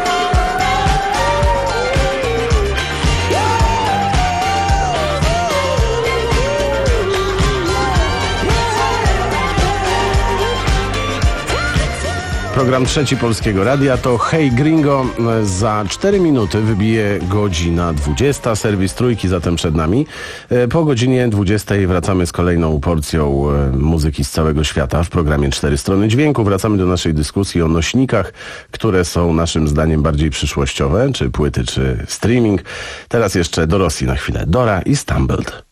Program Trzeci Polskiego Radia to Hey Gringo. Za cztery minuty wybije godzina dwudziesta. Serwis Trójki zatem przed nami. Po godzinie dwudziestej wracamy z kolejną porcją muzyki z całego świata w programie Cztery Strony Dźwięku. Wracamy do naszej dyskusji o nośnikach, które są naszym zdaniem bardziej przyszłościowe, czy płyty, czy streaming. Teraz jeszcze do Rosji na chwilę. Dora i Stumbled.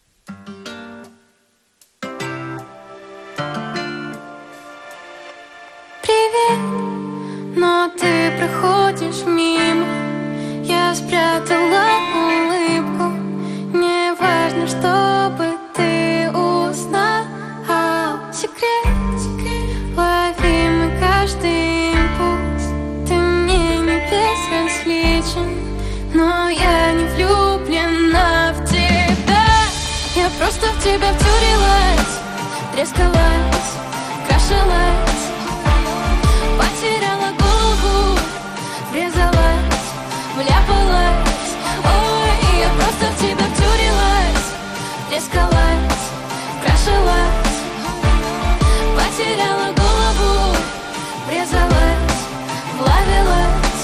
Но ты проходишь мимо. Я спрятала улыбку. Мне важно, чтобы ты узнал секрет, ловимый каждый импульс. Ты мне не безразличен, но я не влюблена в тебя. Я просто в тебя втюрилась, трескалась, крашилась, потеряла голову, врезалась, вляпалась. Ой, я просто в тебя втюрилась, трескалась, крашилась, потеряла голову, врезалась, влавилась.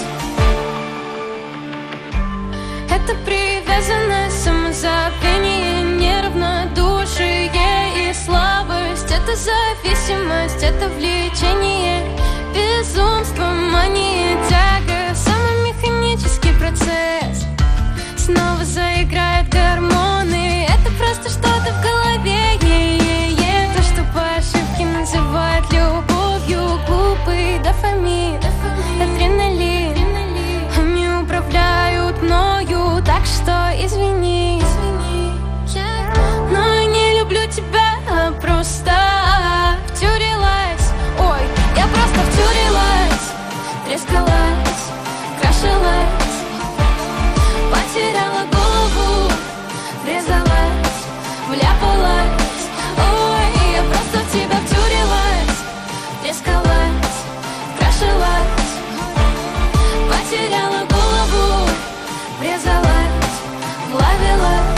Это привязанность, самозабвение, неравнодушие и слабость. Это зависимость, это влечение, безумство, мания, тяга. Самый механический процесс. Снова заиграют гормоны. Это просто что-то в голове. Е-е-е. То, что по ошибке называют любовью. Глупый дофамин, адреналин. Они управляют мною, так что извини. Но я не люблю тебя, а просто втюрилась. Ой, я просто втюрилась, трескалась, крашилась, потеряла голову, врезалась, вляпалась. Ой, я просто в тебя втюрилась, трескалась, крашилась, потеряла голову, врезалась, влавилась.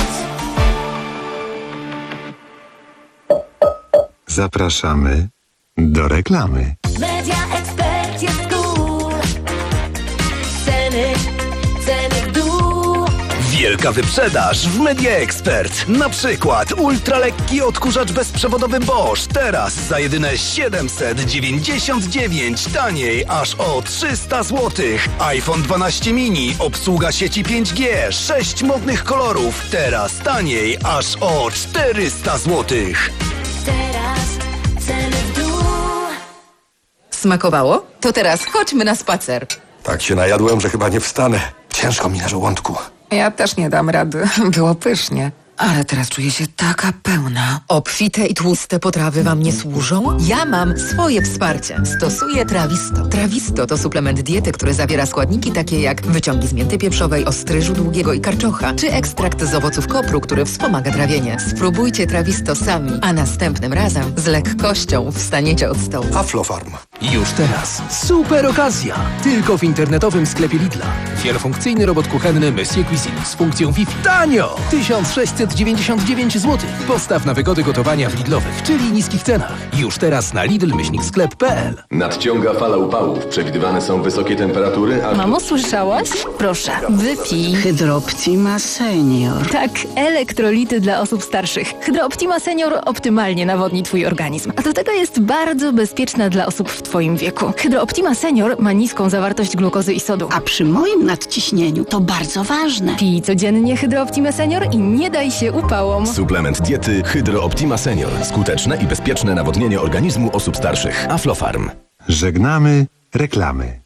Zapraszamy do reklamy. Media Expert jest cool. Ceny, ceny w dół. Wielka wyprzedaż w Media Expert. Na przykład ultralekki odkurzacz bezprzewodowy Bosch. Teraz za jedyne siedemset dziewięćdziesiąt dziewięć. Taniej aż o trzysta złotych. iPhone dwanaście mini. Obsługa sieci pięć G. sześć modnych kolorów. Teraz taniej aż o czterysta złotych. Teraz ceny w dół. Smakowało? To teraz chodźmy na spacer. Tak się najadłem, że chyba nie wstanę. Ciężko mi na żołądku. Ja też nie dam rady. Było pysznie. Ale teraz czuję się taka pełna. Obfite i tłuste potrawy wam nie służą? Ja mam swoje wsparcie. Stosuję Trawisto. Trawisto to suplement diety, który zawiera składniki takie jak wyciągi z mięty pieprzowej, ostryżu długiego i karczocza, czy ekstrakt z owoców kopru, który wspomaga trawienie. Spróbujcie Trawisto sami, a następnym razem z lekkością wstaniecie od stołu. Aflofarm. Już teraz super okazja! Tylko w internetowym sklepie Lidla. Wielofunkcyjny robot kuchenny Monsieur Cuisine z funkcją Wi-Fi. Tanio! tysiąc sześćset dziewięćdziesiąt dziewięć złotych. Postaw na wygody gotowania w Lidlowych, czyli niskich cenach. Już teraz na lidl myślnik sklep kropka p l. Nadciąga fala upałów. Przewidywane są wysokie temperatury, a... Mamo, słyszałaś? Proszę, wypij. Hydrooptima Senior. Tak, elektrolity dla osób starszych. Hydrooptima Senior optymalnie nawodni twój organizm. A do tego jest bardzo bezpieczna dla osób w twoim wieku. Hydrooptima Senior ma niską zawartość glukozy i sodu. A przy moim nadciśnieniu to bardzo ważne. Pij codziennie Hydrooptima Senior i nie daj się upałom. Suplement diety Hydrooptima Senior. Skuteczne i bezpieczne nawodnienie organizmu osób starszych. Aflofarm. Żegnamy reklamy.